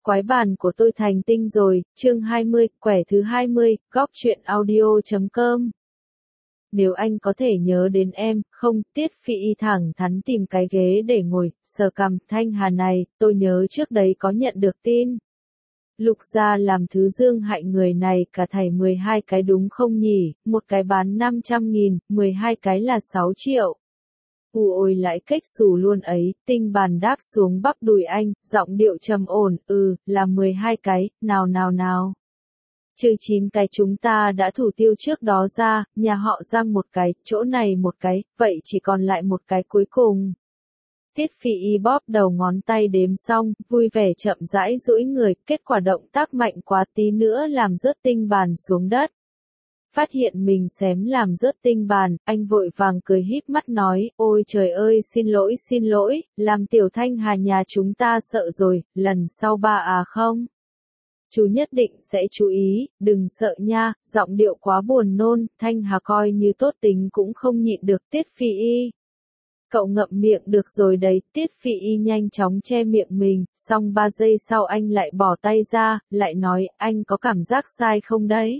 Quái bàn của tôi thành tinh rồi, chương 20, quẻ thứ 20, góc truyện audio.com. Nếu anh có thể nhớ đến em, không, Tiết Phi Y thẳng thắn tìm cái ghế để ngồi, sờ cằm, Thanh Hà này, tôi nhớ trước đấy có nhận được tin. Lục gia làm thứ dương hại người này cả thảy 12 cái đúng không nhỉ, một cái bán 500.000, 12 cái là 6 triệu. Ôi lãi cách xù luôn ấy, tinh bàn đáp xuống bắp đùi anh, giọng điệu trầm ổn, là 12 cái, nào. Trừ 9 cái chúng ta đã thủ tiêu trước đó ra, nhà họ Giang một cái, chỗ này một cái, vậy chỉ còn lại một cái cuối cùng. Tiết Phi Y bóp đầu ngón tay đếm xong, vui vẻ chậm rãi duỗi người, kết quả động tác mạnh quá tí nữa làm rớt tinh bàn xuống đất. Phát hiện mình xém làm rớt tinh bàn, anh vội vàng cười híp mắt nói, ôi trời ơi xin lỗi, làm tiểu Thanh Hà nhà chúng ta sợ rồi, lần sau không. Chú nhất định sẽ chú ý, đừng sợ nha, giọng điệu quá buồn nôn, Thanh Hà coi như tốt tính cũng không nhịn được Tiết Phi Y. Cậu ngậm miệng được rồi đấy, Tiết Phi Y nhanh chóng che miệng mình, xong 3 giây sau anh lại bỏ tay ra, lại nói, anh có cảm giác sai không đấy?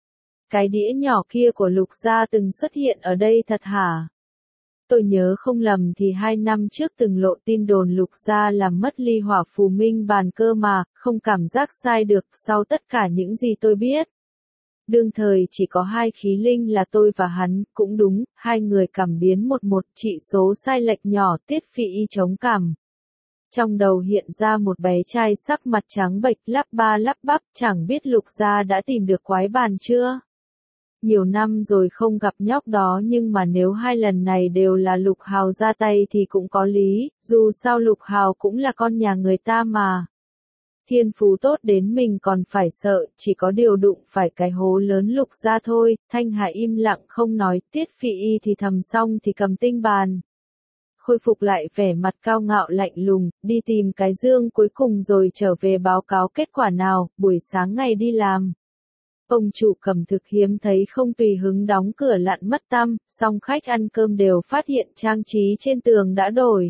Cái đĩa nhỏ kia của Lục gia từng xuất hiện ở đây thật hả? Tôi nhớ không lầm thì 2 năm trước từng lộ tin đồn Lục gia làm mất ly hỏa phù minh bàn cơ mà, không cảm giác sai được sau tất cả những gì tôi biết. Đương thời chỉ có 2 khí linh là tôi và hắn, cũng đúng, 2 người cảm biến một trị số sai lệch nhỏ. Tiết Phi Y chống cằm. Trong đầu hiện ra một bé trai sắc mặt trắng bệch lắp ba lắp bắp, chẳng biết Lục gia đã tìm được quái bàn chưa? Nhiều năm rồi không gặp nhóc đó nhưng mà nếu 2 lần này đều là Lục Hào ra tay thì cũng có lý, dù sao Lục Hào cũng là con nhà người ta mà. Thiên phú tốt đến mình còn phải sợ, chỉ có điều đụng phải cái hố lớn Lục gia thôi. Thanh Hà im lặng không nói, Tiết Phi Y thì thầm xong thì cầm tinh bàn. Khôi phục lại vẻ mặt cao ngạo lạnh lùng, đi tìm cái dương cuối cùng rồi trở về báo cáo kết quả nào, buổi sáng ngày đi làm. Ông chủ cầm thực hiếm thấy không tùy hứng đóng cửa lặn mất tăm, song khách ăn cơm đều phát hiện trang trí trên tường đã đổi.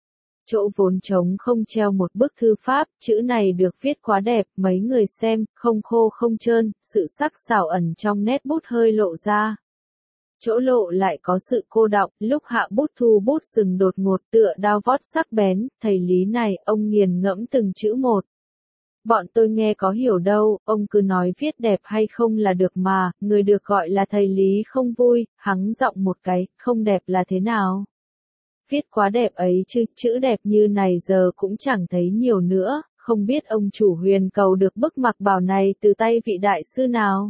Chỗ vốn trống không treo một bức thư pháp, chữ này được viết quá đẹp, mấy người xem, không khô không trơn, sự sắc sảo ẩn trong nét bút hơi lộ ra. Chỗ lộ lại có sự cô đọng, lúc hạ bút thu bút sừng đột ngột tựa đao vót sắc bén, thầy Lý này, ông nghiền ngẫm từng chữ một. Bọn tôi nghe có hiểu đâu, ông cứ nói viết đẹp hay không là được mà, người được gọi là thầy Lý không vui, hắng giọng một cái, không đẹp là thế nào? Viết quá đẹp ấy chứ, chữ đẹp như này giờ cũng chẳng thấy nhiều nữa, không biết ông chủ Huyền cầu được bức mặc bảo này từ tay vị đại sư nào?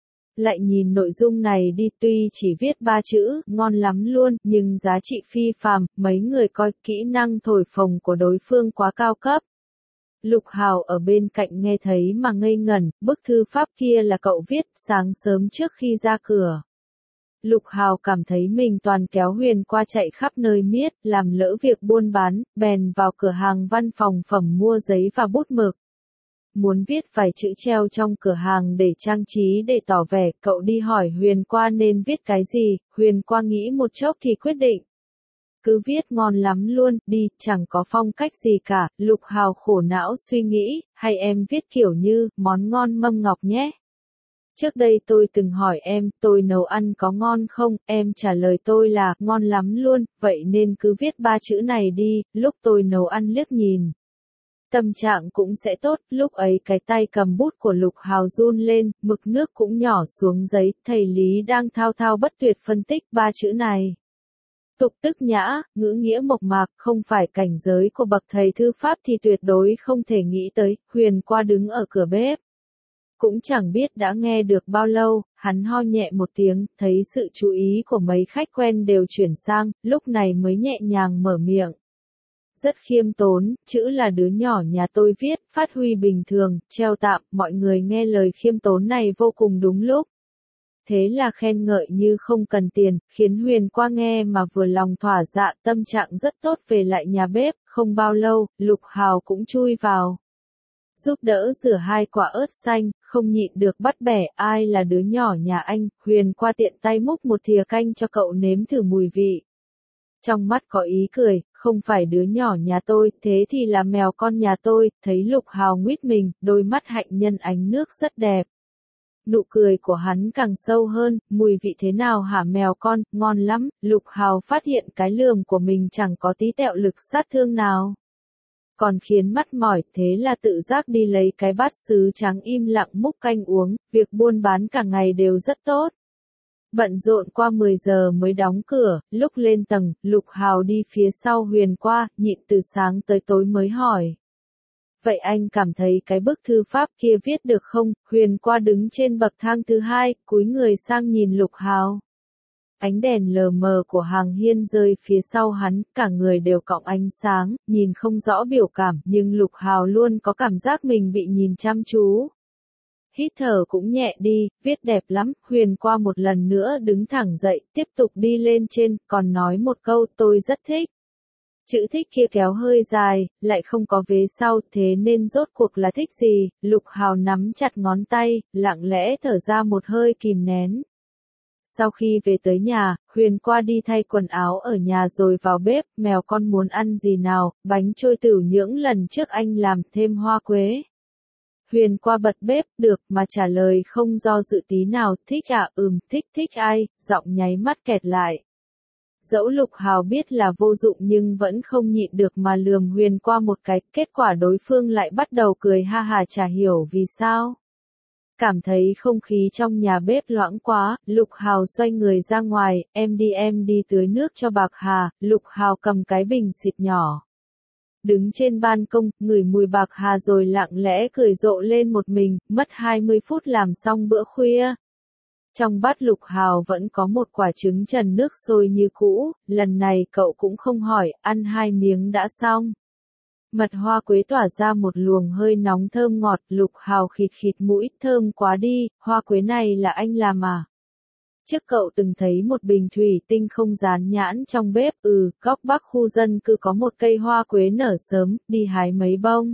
Lại nhìn nội dung này đi, tuy chỉ viết 3 chữ, ngon lắm luôn, nhưng giá trị phi phàm, mấy người coi kỹ năng thổi phồng của đối phương quá cao cấp. Lục Hào ở bên cạnh nghe thấy mà ngây ngẩn, bức thư pháp kia là cậu viết sáng sớm trước khi ra cửa. Lục Hào cảm thấy mình toàn kéo Huyền qua chạy khắp nơi miết, làm lỡ việc buôn bán, bèn vào cửa hàng văn phòng phẩm mua giấy và bút mực. Muốn viết vài chữ treo trong cửa hàng để trang trí để tỏ vẻ, cậu đi hỏi Huyền qua nên viết cái gì, Huyền qua nghĩ một chốc thì quyết định. Cứ viết ngon lắm luôn, đi, chẳng có phong cách gì cả. Lục Hào khổ não suy nghĩ, hay em viết kiểu như, món ngon mâm ngọc nhé. Trước đây tôi từng hỏi em, tôi nấu ăn có ngon không, em trả lời tôi là, ngon lắm luôn, vậy nên cứ viết 3 chữ này đi, lúc tôi nấu ăn liếc nhìn. Tâm trạng cũng sẽ tốt, lúc ấy cái tay cầm bút của Lục Hào run lên, mực nước cũng nhỏ xuống giấy, thầy Lý đang thao thao bất tuyệt phân tích 3 chữ này. Tục tức nhã, ngữ nghĩa mộc mạc, không phải cảnh giới của bậc thầy thư pháp thì tuyệt đối không thể nghĩ tới. Huyền qua đứng ở cửa bếp. Cũng chẳng biết đã nghe được bao lâu, hắn ho nhẹ một tiếng, thấy sự chú ý của mấy khách quen đều chuyển sang, lúc này mới nhẹ nhàng mở miệng. Rất khiêm tốn, chữ là đứa nhỏ nhà tôi viết, phát huy bình thường, treo tạm, mọi người nghe lời khiêm tốn này vô cùng đúng lúc. Thế là khen ngợi như không cần tiền, khiến Huyền qua nghe mà vừa lòng thỏa dạ, tâm trạng rất tốt về lại nhà bếp. Không bao lâu, Lục Hào cũng chui vào. Giúp đỡ rửa 2 quả ớt xanh, không nhịn được bắt bẻ, ai là đứa nhỏ nhà anh. Huyền qua tiện tay múc một thìa canh cho cậu nếm thử mùi vị. Trong mắt có ý cười, không phải đứa nhỏ nhà tôi, thế thì là mèo con nhà tôi, thấy Lục Hào nguyết mình, đôi mắt hạnh nhân ánh nước rất đẹp. Nụ cười của hắn càng sâu hơn, mùi vị thế nào hả mèo con, ngon lắm, Lục Hào phát hiện cái lườm của mình chẳng có tí tẹo lực sát thương nào. Còn khiến mắt mỏi, thế là tự giác đi lấy cái bát sứ trắng im lặng múc canh uống, việc buôn bán cả ngày đều rất tốt. Bận rộn qua 10 giờ mới đóng cửa, lúc lên tầng, Lục Hào đi phía sau Huyền qua, nhịn từ sáng tới tối mới hỏi. Vậy anh cảm thấy cái bức thư pháp kia viết được không? Huyền qua đứng trên bậc thang thứ hai, cúi người sang nhìn Lục Hào. Ánh đèn lờ mờ của hàng hiên rơi phía sau hắn, cả người đều cọng ánh sáng, nhìn không rõ biểu cảm, nhưng Lục Hào luôn có cảm giác mình bị nhìn chăm chú. Hít thở cũng nhẹ đi, viết đẹp lắm, Huyền qua một lần nữa đứng thẳng dậy, tiếp tục đi lên trên, còn nói một câu tôi rất thích. Chữ thích kia kéo hơi dài, lại không có vế sau, thế nên rốt cuộc là thích gì, Lục Hào nắm chặt ngón tay, lặng lẽ thở ra một hơi kìm nén. Sau khi về tới nhà, Huyền qua đi thay quần áo ở nhà rồi vào bếp, mèo con muốn ăn gì nào, bánh trôi tửu nhưỡng lần trước anh làm thêm hoa quế. Huyền qua bật bếp, được, mà trả lời không do dự tí nào, thích à, thích ai, giọng nháy mắt kẹt lại. Dẫu Lục Hào biết là vô dụng nhưng vẫn không nhịn được mà lườm Huyền qua một cái, kết quả đối phương lại bắt đầu cười ha hà chả hiểu vì sao. Cảm thấy không khí trong nhà bếp loãng quá, Lục Hào xoay người ra ngoài, em đi tưới nước cho bạc hà, Lục Hào cầm cái bình xịt nhỏ. Đứng trên ban công, ngửi mùi bạc hà rồi lặng lẽ cười rộ lên một mình, mất 20 phút làm xong bữa khuya. Trong bát Lục Hào vẫn có một quả trứng trần nước sôi như cũ, lần này cậu cũng không hỏi, ăn 2 miếng đã xong. Mật hoa quế tỏa ra một luồng hơi nóng thơm ngọt, Lục Hào khịt khịt mũi, thơm quá đi, hoa quế này là anh làm à? Trước cậu từng thấy một bình thủy tinh không dán nhãn trong bếp, góc bắc khu dân cư có một cây hoa quế nở sớm, đi hái mấy bông.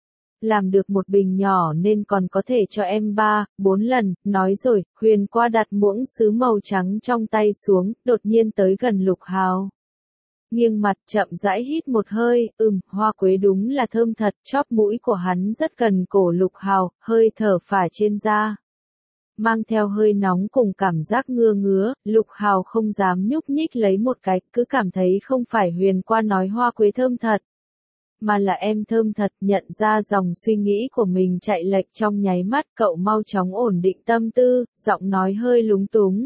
Làm được một bình nhỏ nên còn có thể cho em 3-4 lần, nói rồi, Huyền qua đặt muỗng sứ màu trắng trong tay xuống, đột nhiên tới gần Lục Hào. Nghiêng mặt chậm rãi hít một hơi, hoa quế đúng là thơm thật, chóp mũi của hắn rất gần cổ Lục Hào, hơi thở phả trên da. Mang theo hơi nóng cùng cảm giác ngứa, Lục Hào không dám nhúc nhích lấy một cái, cứ cảm thấy không phải Huyền qua nói hoa quế thơm thật. Mà là em thơm thật, nhận ra dòng suy nghĩ của mình chạy lệch trong nháy mắt, cậu mau chóng ổn định tâm tư, giọng nói hơi lúng túng.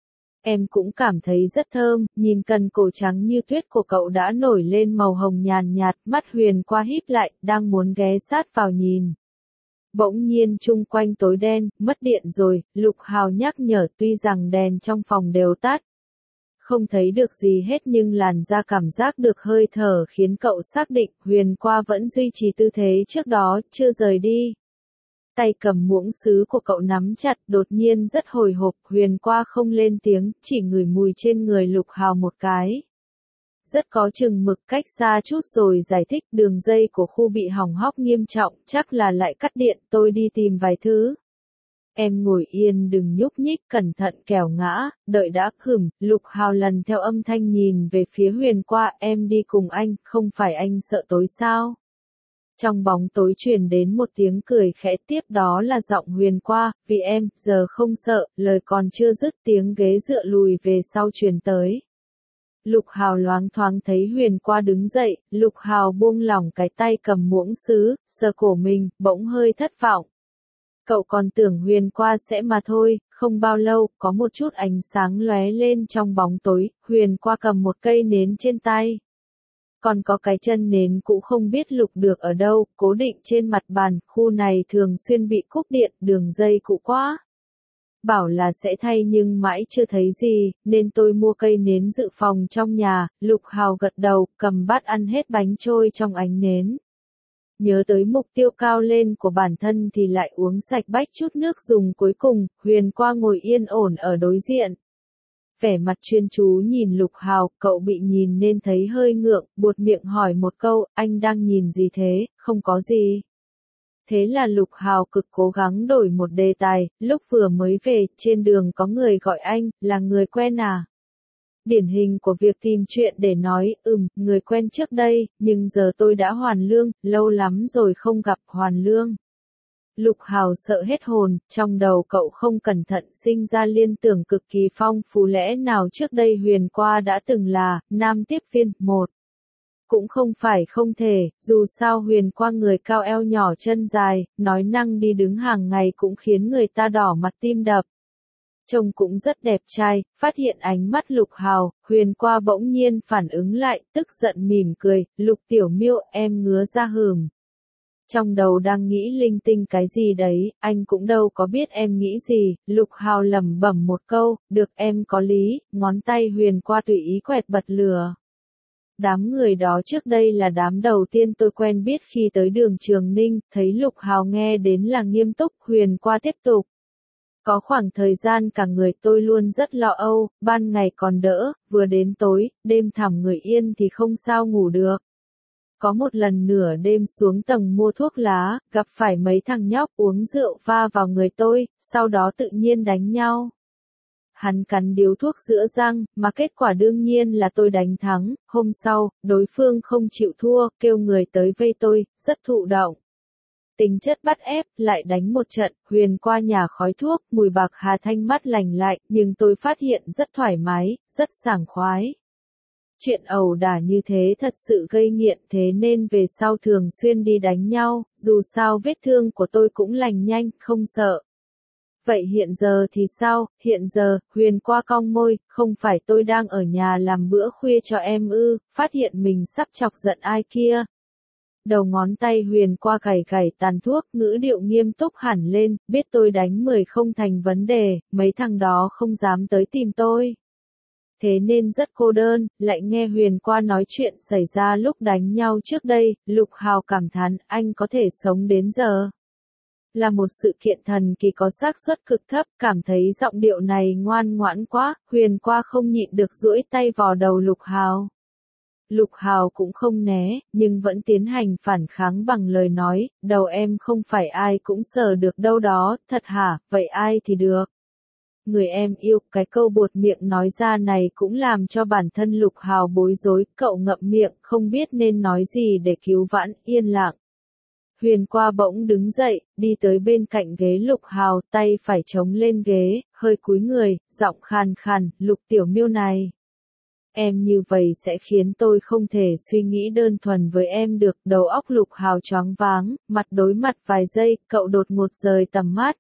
Em cũng cảm thấy rất thơm, nhìn cần cổ trắng như tuyết của cậu đã nổi lên màu hồng nhàn nhạt, mắt Huyền qua híp lại, đang muốn ghé sát vào nhìn. Bỗng nhiên chung quanh tối đen, mất điện rồi, Lục Hào nhắc nhở tuy rằng đèn trong phòng đều tắt. Không thấy được gì hết nhưng làn da cảm giác được hơi thở khiến cậu xác định Huyền qua vẫn duy trì tư thế trước đó, chưa rời đi. Tay cầm muỗng sứ của cậu nắm chặt, đột nhiên rất hồi hộp, Huyền qua không lên tiếng, chỉ ngửi mùi trên người Lục Hào một cái. Rất có chừng mực cách xa chút rồi giải thích đường dây của khu bị hỏng hóc nghiêm trọng, chắc là lại cắt điện, tôi đi tìm vài thứ. Em ngồi yên đừng nhúc nhích, cẩn thận kẻo ngã, đợi đã, Lục Hào lần theo âm thanh nhìn về phía Huyền qua, em đi cùng anh, không phải anh sợ tối sao? Trong bóng tối truyền đến một tiếng cười khẽ, tiếp đó là giọng Huyền qua, vì em, giờ không sợ, lời còn chưa dứt tiếng ghế dựa lùi về sau truyền tới. Lục Hào loáng thoáng thấy Huyền qua đứng dậy, Lục Hào buông lỏng cái tay cầm muỗng sứ, sờ cổ mình, bỗng hơi thất vọng. Cậu còn tưởng Huyền qua sẽ mà thôi, không bao lâu, có một chút ánh sáng lóe lên trong bóng tối, Huyền qua cầm một cây nến trên tay. Còn có cái chân nến cũng không biết lục được ở đâu, cố định trên mặt bàn, khu này thường xuyên bị cúp điện, đường dây cũ quá. Bảo là sẽ thay nhưng mãi chưa thấy gì, nên tôi mua cây nến dự phòng trong nhà, Lục Hào gật đầu, cầm bát ăn hết bánh trôi trong ánh nến. Nhớ tới mục tiêu cao lên của bản thân thì lại uống sạch bách chút nước dùng cuối cùng, Huyền qua ngồi yên ổn ở đối diện. Vẻ mặt chuyên chú nhìn Lục Hào, cậu bị nhìn nên thấy hơi ngượng, buột miệng hỏi một câu, anh đang nhìn gì thế, không có gì. Thế là Lục Hào cực cố gắng đổi một đề tài, lúc vừa mới về, trên đường có người gọi anh, là người quen à? Điển hình của việc tìm chuyện để nói, người quen trước đây, nhưng giờ tôi đã hoàn lương, lâu lắm rồi không gặp hoàn lương. Lục Hào sợ hết hồn, trong đầu cậu không cẩn thận sinh ra liên tưởng cực kỳ phong phú, lẽ nào trước đây Huyền Qua đã từng là nam tiếp viên một. Cũng không phải không thể, dù sao Huyền Qua người cao eo nhỏ chân dài, nói năng đi đứng hàng ngày cũng khiến người ta đỏ mặt tim đập. Trông cũng rất đẹp trai, phát hiện ánh mắt Lục Hào, Huyền Qua bỗng nhiên phản ứng lại, tức giận mỉm cười, Lục Tiểu Miêu, em ngứa ra hửm. Trong đầu đang nghĩ linh tinh cái gì đấy, anh cũng đâu có biết em nghĩ gì, Lục Hào lẩm bẩm một câu, được em có lý, ngón tay Huyền Qua tùy ý quẹt bật lửa. Đám người đó trước đây là đám đầu tiên tôi quen biết khi tới đường Trường Ninh, thấy Lục Hào nghe đến là nghiêm túc, Huyền Qua tiếp tục. Có khoảng thời gian cả người tôi luôn rất lo âu, ban ngày còn đỡ, vừa đến tối, đêm thẳm người yên thì không sao ngủ được. Có một lần nửa đêm xuống tầng mua thuốc lá, gặp phải mấy thằng nhóc uống rượu pha vào người tôi, sau đó tự nhiên đánh nhau. Hắn cắn điếu thuốc giữa răng, mà kết quả đương nhiên là tôi đánh thắng, hôm sau, đối phương không chịu thua, kêu người tới vây tôi, rất thụ động. Tính chất bắt ép, lại đánh một trận, Huyền Qua nhà khói thuốc, mùi bạc hà thanh mắt lành lại, nhưng tôi phát hiện rất thoải mái, rất sảng khoái. Chuyện ẩu đả như thế thật sự gây nghiện, thế nên về sau thường xuyên đi đánh nhau, dù sao vết thương của tôi cũng lành nhanh, không sợ. Vậy hiện giờ thì sao, hiện giờ, Huyền Qua cong môi, không phải tôi đang ở nhà làm bữa khuya cho em ư, phát hiện mình sắp chọc giận ai kia. Đầu ngón tay Huyền Qua gảy gảy tàn thuốc, ngữ điệu nghiêm túc hẳn lên, biết tôi đánh 10 không thành vấn đề, mấy thằng đó không dám tới tìm tôi. Thế nên rất cô đơn, lại nghe Huyền Qua nói chuyện xảy ra lúc đánh nhau trước đây, Lục Hào cảm thán anh có thể sống đến giờ. Là một sự kiện thần kỳ có xác suất cực thấp, cảm thấy giọng điệu này ngoan ngoãn quá, Huyền Qua không nhịn được duỗi tay vò đầu Lục Hào. Lục Hào cũng không né, nhưng vẫn tiến hành phản kháng bằng lời nói, đầu em không phải ai cũng sờ được đâu đó, thật hả, vậy ai thì được. Người em yêu, cái câu buột miệng nói ra này cũng làm cho bản thân Lục Hào bối rối, cậu ngậm miệng, không biết nên nói gì để cứu vãn, yên lặng. Huyền Qua bỗng đứng dậy, đi tới bên cạnh ghế Lục Hào, tay phải chống lên ghế, hơi cúi người, giọng khàn khàn, Lục Tiểu Miêu này. Em như vậy sẽ khiến tôi không thể suy nghĩ đơn thuần với em được, đầu óc Lục Hào choáng váng, mặt đối mặt vài giây, cậu đột ngột rời tầm mắt.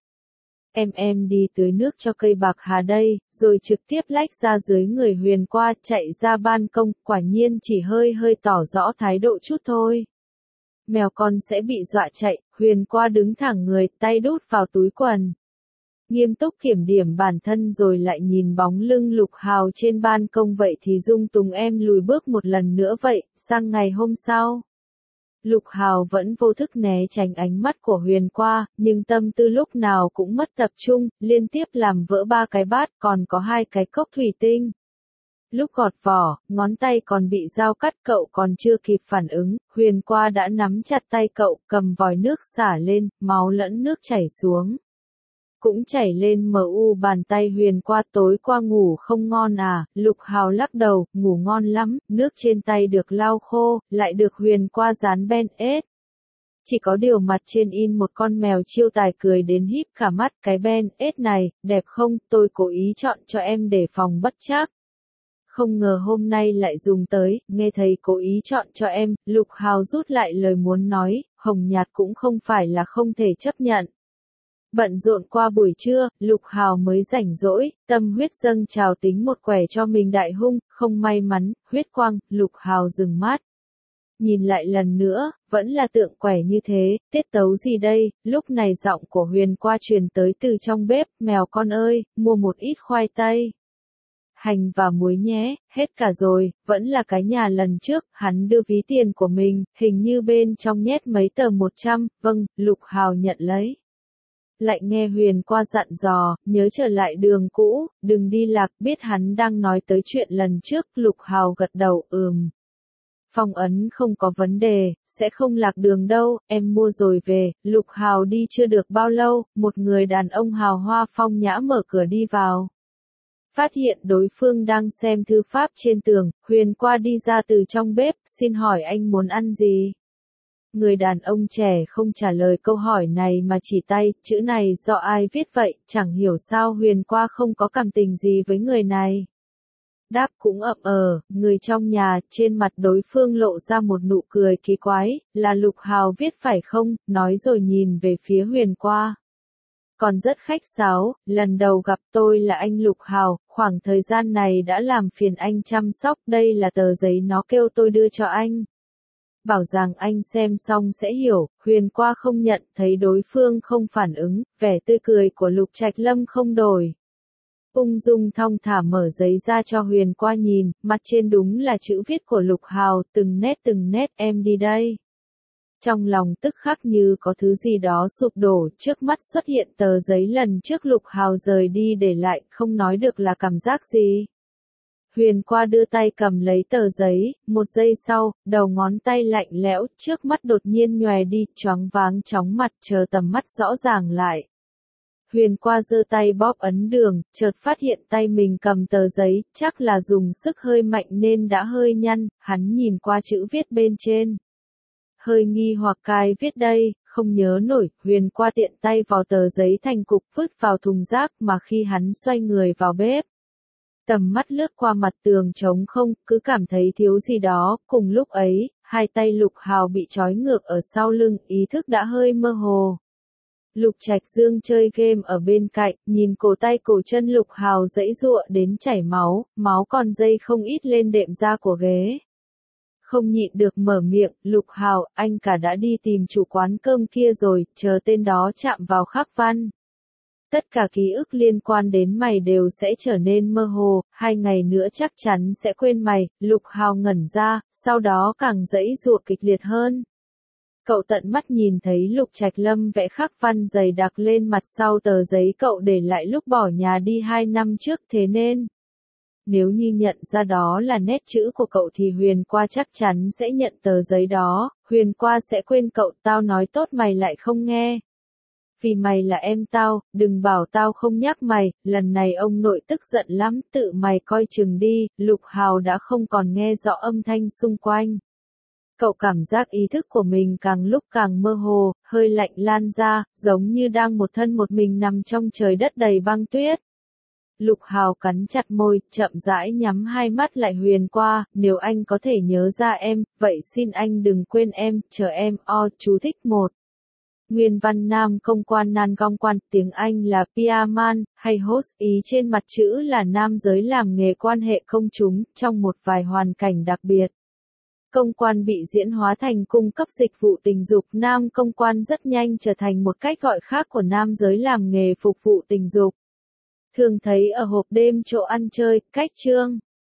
Em đi tưới nước cho cây bạc hà đây, rồi trực tiếp lách ra dưới người Huyền Qua, chạy ra ban công, quả nhiên chỉ hơi tỏ rõ thái độ chút thôi. Mèo con sẽ bị dọa chạy, Huyền Qua đứng thẳng người, tay đút vào túi quần. Nghiêm túc kiểm điểm bản thân rồi lại nhìn bóng lưng Lục Hào trên ban công, vậy thì dung túng em lùi bước một lần nữa vậy, sang ngày hôm sau. Lục Hào vẫn vô thức né tránh ánh mắt của Huyền Qua, nhưng tâm tư lúc nào cũng mất tập trung, liên tiếp làm vỡ 3 cái bát, còn có 2 cái cốc thủy tinh. Lúc gọt vỏ, ngón tay còn bị dao cắt, cậu còn chưa kịp phản ứng, Huyền Qua đã nắm chặt tay cậu, cầm vòi nước xả lên, máu lẫn nước chảy xuống. Cũng chảy lên bàn tay Huyền Qua, tối qua ngủ không ngon à, Lục Hào lắc đầu, ngủ ngon lắm, nước trên tay được lau khô, lại được Huyền Qua dán Ben-Aid. Chỉ có điều mặt trên in một con mèo chiêu tài cười đến híp cả mắt, cái Ben-Aid này, đẹp không, tôi cố ý chọn cho em để phòng bất trắc. Không ngờ hôm nay lại dùng tới, nghe thấy cố ý chọn cho em, Lục Hào rút lại lời muốn nói, hồng nhạt cũng không phải là không thể chấp nhận. Bận rộn qua buổi trưa, Lục Hào mới rảnh rỗi, tâm huyết dâng trào tính một quẻ cho mình đại hung, không may mắn, huyết quang, Lục Hào dừng mắt. Nhìn lại lần nữa, vẫn là tượng quẻ như thế, tiết tấu gì đây, lúc này giọng của Huyền Qua truyền tới từ trong bếp, mèo con ơi, mua một ít khoai tây. Hành và muối nhé, hết cả rồi, vẫn là cái nhà lần trước, hắn đưa ví tiền của mình, hình như bên trong nhét mấy tờ 100, vâng, Lục Hào nhận lấy. Lại nghe Huyền Qua dặn dò, nhớ trở lại đường cũ, đừng đi lạc, biết hắn đang nói tới chuyện lần trước, Lục Hào gật đầu, Phong ấn không có vấn đề, sẽ không lạc đường đâu, em mua rồi về, Lục Hào đi chưa được bao lâu, một người đàn ông hào hoa phong nhã mở cửa đi vào. phát hiện đối phương đang xem thư pháp trên tường, Huyền qua đi ra từ trong bếp, xin hỏi anh muốn ăn gì? Người đàn ông trẻ không trả lời câu hỏi này mà chỉ tay, chữ này do ai viết vậy, chẳng hiểu sao Huyền qua không có cảm tình gì với người này. Đáp cũng người trong nhà, trên mặt đối phương lộ ra một nụ cười kỳ quái, là Lục Hào viết phải không, nói rồi nhìn về phía Huyền qua. Còn rất khách sáo, lần đầu gặp tôi là anh Lục Hào, khoảng thời gian này đã làm phiền anh chăm sóc, đây là tờ giấy nó kêu tôi đưa cho anh. Bảo rằng anh xem xong sẽ hiểu, Huyền qua không nhận, thấy đối phương không phản ứng, vẻ tươi cười của Lục Trạch Lâm không đổi. Ung dung thong thả mở giấy ra cho Huyền qua nhìn, mặt trên đúng là chữ viết của Lục Hào, từng nét em đi đây. Trong lòng tức khắc như có thứ gì đó sụp đổ, trước mắt xuất hiện tờ giấy lần trước Lục Hào rời đi để lại, không nói được là cảm giác gì. Huyền qua đưa tay cầm lấy tờ giấy, một giây sau, đầu ngón tay lạnh lẽo, trước mắt đột nhiên nhòe đi, choáng váng chóng mặt, chờ tầm mắt rõ ràng lại. Huyền qua giơ tay bóp ấn đường, chợt phát hiện tay mình cầm tờ giấy, chắc là dùng sức hơi mạnh nên đã hơi nhăn, hắn nhìn qua chữ viết bên trên. Hơi nghi hoặc cai viết đây, không nhớ nổi, Huyền qua tiện tay vào tờ giấy thành cục vứt vào thùng rác mà khi hắn xoay người vào bếp. Tầm mắt lướt qua mặt tường trống không, cứ cảm thấy thiếu gì đó, cùng lúc ấy, hai tay Lục Hào bị trói ngược ở sau lưng, ý thức đã hơi mơ hồ. Lục Trạch Dương chơi game ở bên cạnh, nhìn cổ tay cổ chân Lục Hào giãy giụa đến chảy máu, máu còn dây không ít lên đệm da của ghế. Không nhịn được mở miệng, Lục Hào, anh cả đã đi tìm chủ quán cơm kia rồi, chờ tên đó chạm vào khắc văn. Tất cả ký ức liên quan đến mày đều sẽ trở nên mơ hồ, 2 ngày nữa chắc chắn sẽ quên mày, Lục Hào ngẩn ra, sau đó càng giãy giụa kịch liệt hơn. Cậu tận mắt nhìn thấy Lục Trạch Lâm vẽ khắc văn dày đặc lên mặt sau tờ giấy cậu để lại lúc bỏ nhà đi 2 năm trước, thế nên nếu như nhận ra đó là nét chữ của cậu thì Huyền qua chắc chắn sẽ nhận tờ giấy đó, Huyền qua sẽ quên cậu, tao nói tốt mày lại không nghe. Vì mày là em tao, đừng bảo tao không nhắc mày, lần này ông nội tức giận lắm, tự mày coi chừng đi, Lục Hào đã không còn nghe rõ âm thanh xung quanh. Cậu cảm giác ý thức của mình càng lúc càng mơ hồ, hơi lạnh lan ra, giống như đang một thân một mình nằm trong trời đất đầy băng tuyết. Lục Hào cắn chặt môi, chậm rãi nhắm hai mắt lại Huyền qua, nếu anh có thể nhớ ra em, vậy xin anh đừng quên em, chờ em, chú thích 1. Nguyên văn nam công quan nan gong quan, tiếng Anh là Piaman, hay host, ý trên mặt chữ là nam giới làm nghề quan hệ công chúng, trong một vài hoàn cảnh đặc biệt. Công quan bị diễn hóa thành cung cấp dịch vụ tình dục, nam công quan rất nhanh trở thành một cách gọi khác của nam giới làm nghề phục vụ tình dục. Thường thấy ở hộp đêm chỗ ăn chơi, cách chương.